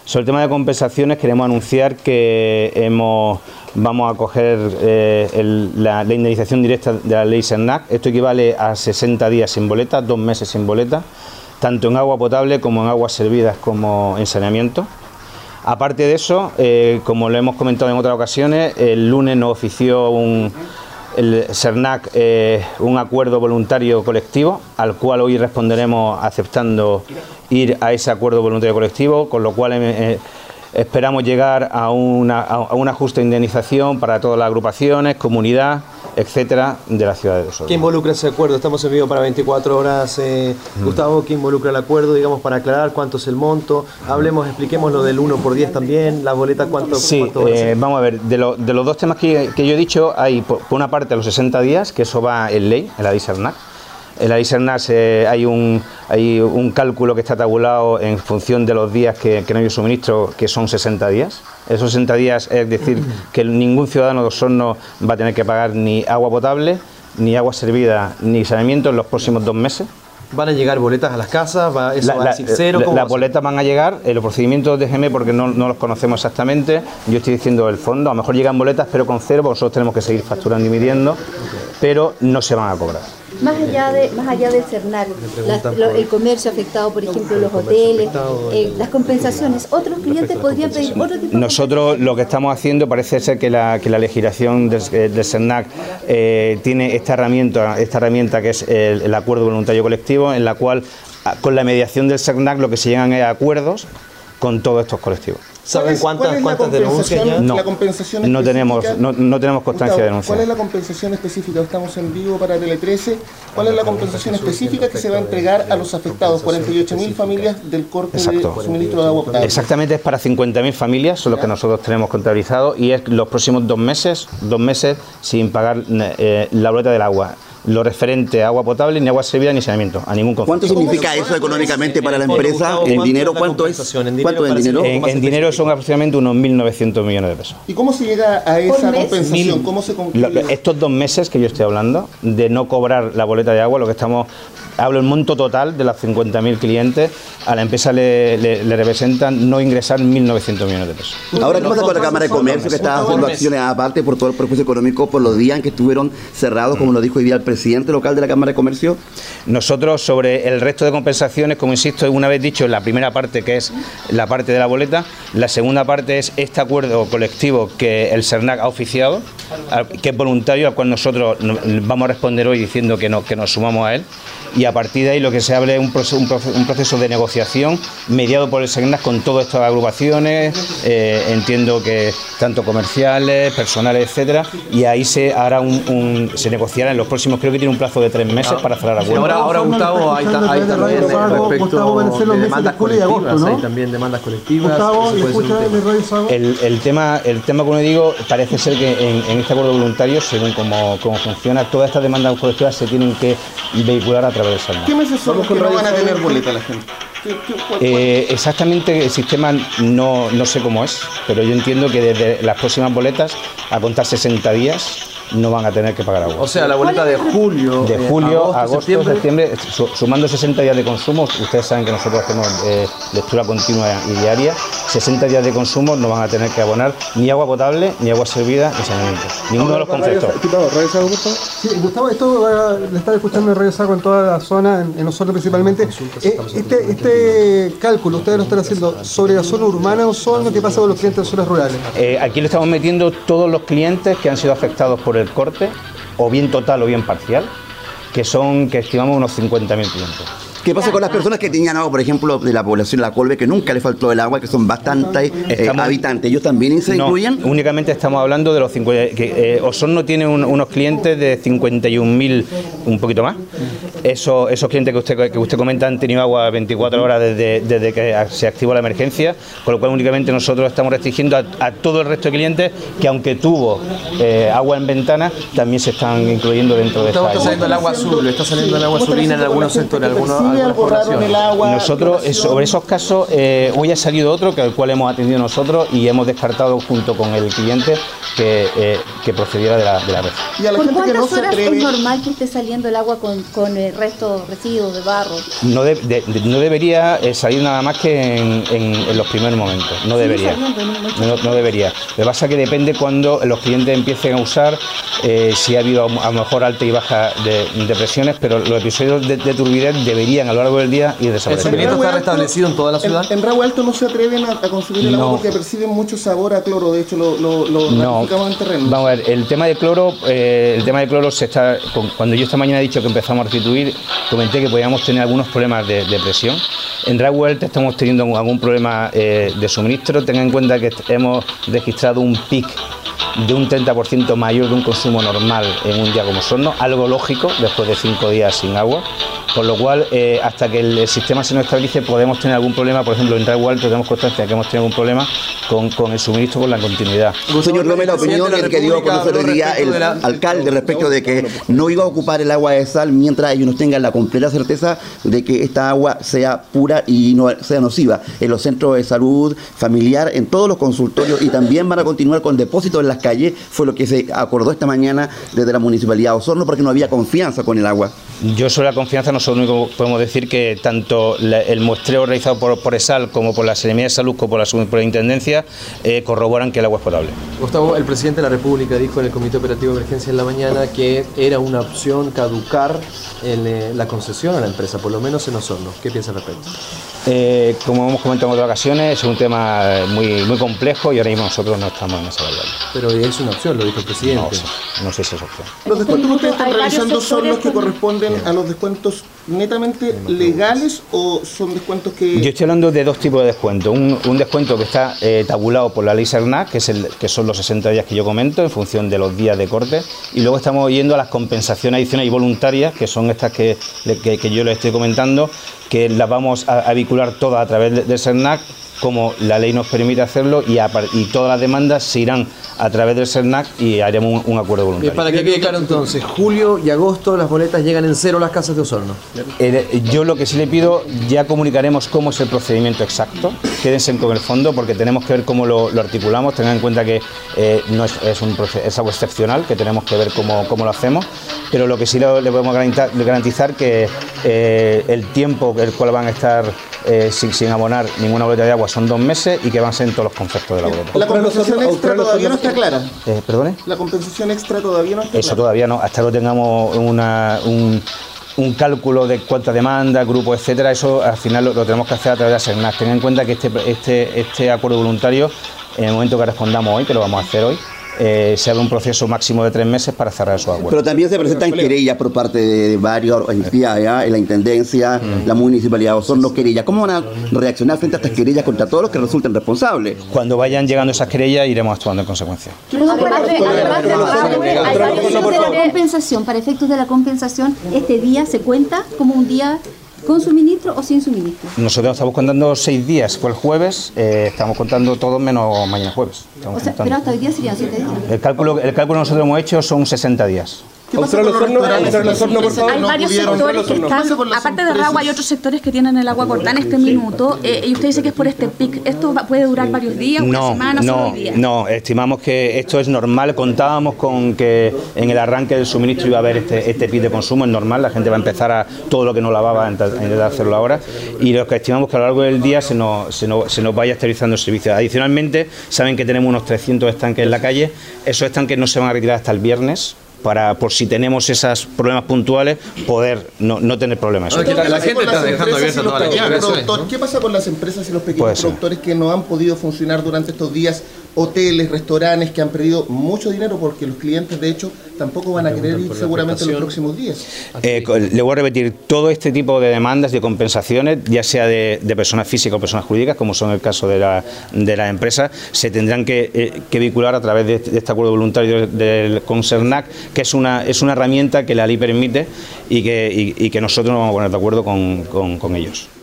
Sobre el tema de compensaciones queremos anunciar que vamos a coger la indemnización directa de la ley SERNAC. Esto equivale a 60 días sin boleta, 2 meses sin boleta, tanto en agua potable como en aguas servidas como en saneamiento. Aparte de eso, como lo hemos comentado en otras ocasiones, el lunes nos ofició el SERNAC un acuerdo voluntario colectivo, al cual hoy responderemos aceptando ir a ese acuerdo voluntario colectivo, con lo cual esperamos llegar a una justa indemnización para todas las agrupaciones, comunidad, etcétera, de la ciudad de Osorno. ¿Qué involucra ese acuerdo? Estamos en vivo para 24 horas. Gustavo, ¿qué involucra el acuerdo? Digamos, para aclarar cuánto es el monto. Expliquemos lo del 1x10 también, la boleta, cuánto. Sí, vamos a ver, de los 2 temas que yo he dicho, hay por una parte los 60 días, que eso va en ley, en la ley SERNAC. En la ley SERNAC hay un cálculo que está tabulado en función de los días que no hay suministro, que son 60 días. Esos 60 días es decir que ningún ciudadano de Osorno va a tener que pagar ni agua potable, ni agua servida, ni saneamiento en los próximos 2 meses. ¿Van a llegar boletas a las casas? ¿Eso va a decir cero? Las boletas van a llegar, los procedimientos déjeme porque no los conocemos exactamente. Yo estoy diciendo el fondo, a lo mejor llegan boletas pero con cero, porque nosotros tenemos que seguir facturando y midiendo, pero no se van a cobrar. Más allá del SERNAC, el comercio afectado, por ejemplo, los hoteles, las compensaciones, ¿otros clientes podrían pedir otro tipo de? Nosotros lo que estamos haciendo, parece ser que la legislación del SERNAC tiene esta herramienta que es el acuerdo voluntario colectivo, en la cual con la mediación del SERNAC lo que se llegan es acuerdos con todos estos colectivos. ¿Saben cuántas denuncias ya? No, la compensación no tenemos constancia de denuncia. ¿Cuál es la compensación específica? Estamos en vivo para Tele 13. ¿Cuál es la compensación específica que se va a entregar a los afectados? 48.000 familias del corte de suministro de agua potable. Exactamente, es para 50.000 familias, son los que nosotros tenemos contabilizado, y es los próximos 2 meses sin pagar la boleta del agua. Lo referente a agua potable, ni agua servida, ni saneamiento, a ningún concepto. ¿Cuánto significa eso económicamente para la empresa? ¿En dinero cuánto es? ¿Cuánto es en dinero? En dinero son aproximadamente unos 1.900 millones de pesos. ¿Y cómo se llega a esa compensación? ¿Cómo se concluye? Estos 2 meses que yo estoy hablando, de no cobrar la boleta de agua, hablo el monto total de las 50.000 clientes, a la empresa le representan no ingresar 1.900 millones de pesos. Ahora, ¿qué pasa con la Cámara de Comercio, que está haciendo acciones aparte por todo el perjuicio económico por los días en que estuvieron cerrados, como lo dijo hoy día el presidente local de la Cámara de Comercio? Nosotros, sobre el resto de compensaciones, como insisto, una vez dicho, la primera parte, que es la parte de la boleta, la segunda parte es este acuerdo colectivo que el SERNAC ha oficiado, que es voluntario, al cual nosotros vamos a responder hoy diciendo que nos sumamos a él. Y a partir de ahí lo que se habla es un proceso de negociación mediado por el SERNAC con todas estas agrupaciones, entiendo que tanto comerciales, personales, etcétera, y ahí se hará se negociará en los próximos, creo que tiene un plazo de 3 meses para cerrar acuerdos. Ahora Gustavo, hay también respecto de demandas colectivas, hay también demandas colectivas. El tema, como digo, parece ser que en este acuerdo voluntario, según cómo funciona, todas estas demandas colectivas se tienen que vehicular a través del SERNAC. ¿Qué meses son los que no van a tener boleta la gente? Exactamente el sistema no sé cómo es, pero yo entiendo que desde las próximas boletas, a contar 60 días, no van a tener que pagar agua. O sea, la boleta de julio, agosto, septiembre, sumando 60 días de consumo, ustedes saben que nosotros hacemos lectura continua y diaria, 60 días de consumo no van a tener que abonar ni agua potable, ni agua servida, ni saneamiento. Ninguno de los conceptos. Sí, Gustavo, esto le estaba escuchando en Radio Sago en toda la zona, en Osorno principalmente. Este cálculo, ustedes lo están haciendo sobre la zona urbana de Osorno, ¿qué pasa con los clientes de zonas rurales? Aquí le estamos metiendo todos los clientes que han sido afectados por el corte, o bien total o bien parcial, que estimamos unos 50.000 clientes. ¿Qué pasa con las personas que tenían agua, por ejemplo, de la población de La Colbe, que nunca le faltó el agua, que son bastantes habitantes? ¿Ellos también se incluyen? Únicamente estamos hablando de los 50. Osorno tiene unos clientes de 51.000, un poquito más. Esos clientes que usted comenta han tenido agua 24 horas desde que se activó la emergencia, con lo cual únicamente nosotros estamos restringiendo a todo el resto de clientes que, aunque tuvo agua en ventana, también se están incluyendo dentro de esta. Está saliendo el agua azul, está saliendo el agua azulina en algunos sectores, algunos ve algo raro en el agua? Nosotros, sobre esos casos, hoy ha salido otro, que al cual hemos atendido nosotros y hemos descartado junto con el cliente que procediera de la red. ¿Y a la ¿Por gente que no cuántas se horas atreve? es normal que esté saliendo el agua con el resto residuos de barro? No debería salir nada más que en los primeros momentos. No debería. No debería. Lo que pasa es que depende cuando los clientes empiecen a usar, si ha habido a lo mejor alta y baja de presiones, pero los episodios de turbidez deberían a lo largo del día ir ¿El desapareciendo. suministro está restablecido en toda la ciudad? En Rago Alto no se atreven a consumir el agua porque perciben mucho sabor a cloro. De hecho, lo ratificamos en terreno. Vamos a ver, el tema de cloro se está. Cuando yo esta mañana he dicho que empezamos a restituir, comenté que podíamos tener algunos problemas de presión. En Rago Alto estamos teniendo algún problema de suministro. Tengan en cuenta que hemos registrado un pic de un 30% mayor de un consumo normal en un día como Osorno, algo lógico después de 5 días sin agua, con lo cual hasta que el sistema se nos estabilice podemos tener algún problema. Por ejemplo, en Rago Alto tenemos constancia de que hemos tenido algún problema con el suministro, con la continuidad. Señor Gómez, la opinión que dio a conocer hoy día el alcalde respecto de que no iba a ocupar el agua de sal mientras ellos no tengan la completa certeza de que esta agua sea pura y no sea nociva. En los centros de salud familiar, en todos los consultorios, y también van a continuar con depósitos en las calles, fue lo que se acordó esta mañana desde la Municipalidad de Osorno, porque no había confianza con el agua. Yo sobre la confianza nosotros único podemos decir que tanto el muestreo realizado por ESAL como por la Seremía de Salud como por la Intendencia corroboran que el agua es potable. Gustavo, el presidente de la República dijo en el Comité Operativo de Emergencia en la mañana que era una opción caducar la concesión a la empresa, por lo menos en Osorno. ¿Qué piensa al respecto? Como hemos comentado en otras ocasiones, es un tema muy complejo y ahora mismo nosotros no estamos en esa variable. Pero es una opción, lo dijo el presidente. No sé si es opción. ¿Los descuentos que ustedes están Hay varios realizando son los que sectores corresponden a los descuentos netamente legales o son descuentos que...? Yo estoy hablando de dos tipos de descuentos. Un descuento que está tabulado por la ley SERNAC, que son los 60 días que yo comento, en función de los días de corte, y luego estamos yendo a las compensaciones adicionales y voluntarias, que son estas que yo les estoy comentando, que las vamos a vincular todas a través del SERNAC, como la ley nos permite hacerlo, y todas las demandas se irán a través del SERNAC y haremos un acuerdo voluntario. Bien, para que quede claro entonces, julio y agosto las boletas llegan en cero a las casas de Osorno. Yo lo que sí le pido, ya comunicaremos cómo es el procedimiento exacto, quédense con el fondo porque tenemos que ver cómo lo articulamos, tengan en cuenta que no es algo excepcional, que tenemos que ver cómo lo hacemos, pero lo que sí le podemos garantizar que el tiempo el cual van a estar sin abonar ninguna boleta de agua son 2 meses y que van a ser en todos los conceptos de la boleta. ¿La compensación extra todavía no está clara? ¿Perdone? ¿La compensación extra todavía no está clara? Eso todavía no, hasta que tengamos un cálculo de cuánta demanda, grupos, etcétera, eso al final lo tenemos que hacer a través de SERNAC. Tengan en cuenta que este acuerdo voluntario, en el momento que respondamos hoy, que lo vamos a hacer hoy, se abre un proceso máximo de 3 meses para cerrar esos acuerdos. Pero también se presentan querellas por parte de varias entidades, en la Intendencia, la Municipalidad de Osorno, querellas. ¿Cómo van a reaccionar frente a estas querellas contra todos los que resulten responsables? Cuando vayan llegando esas querellas iremos actuando en consecuencia. Para efectos de la compensación, ¿este día se cuenta como un día con suministro o sin suministro? Nosotros estamos contando 6 días, fue el jueves, estamos contando todos menos mañana jueves. O sea, pero hasta hoy día serían 7 días. El cálculo que nosotros hemos hecho son 60 días. ¿Qué pasa con los restaurantes? Hay varios sectores que están, aparte de Rago, hay otros sectores que tienen el agua cortada en este minuto, y usted dice que es por este pic. ¿Esto puede durar varios días, una semana, solo hoy día? No, estimamos que esto es normal. Contábamos con que en el arranque del suministro iba a haber este pic de consumo, es normal, la gente va a empezar a todo lo que no lavaba a intentar hacerlo ahora, y lo que estimamos que a lo largo del día se nos vaya estabilizando el servicio. Adicionalmente, saben que tenemos unos 300 estanques en la calle, esos estanques no se van a retirar hasta el viernes, por si tenemos esos problemas puntuales, poder no tener problemas. La gente está dejando abierta toda la llave. ¿Qué pasa con las empresas y los pequeños productores que no han podido funcionar durante estos días? Hoteles, restaurantes que han perdido mucho dinero porque los clientes, de hecho, tampoco van a querer ir seguramente en los próximos días. Le voy a repetir, todo este tipo de demandas, de compensaciones, ya sea de personas físicas o personas jurídicas, como son el caso de la empresa, se tendrán que vincular a través de este acuerdo voluntario con SERNAC, que es una herramienta que la ley permite y que nosotros nos vamos a poner de acuerdo con ellos.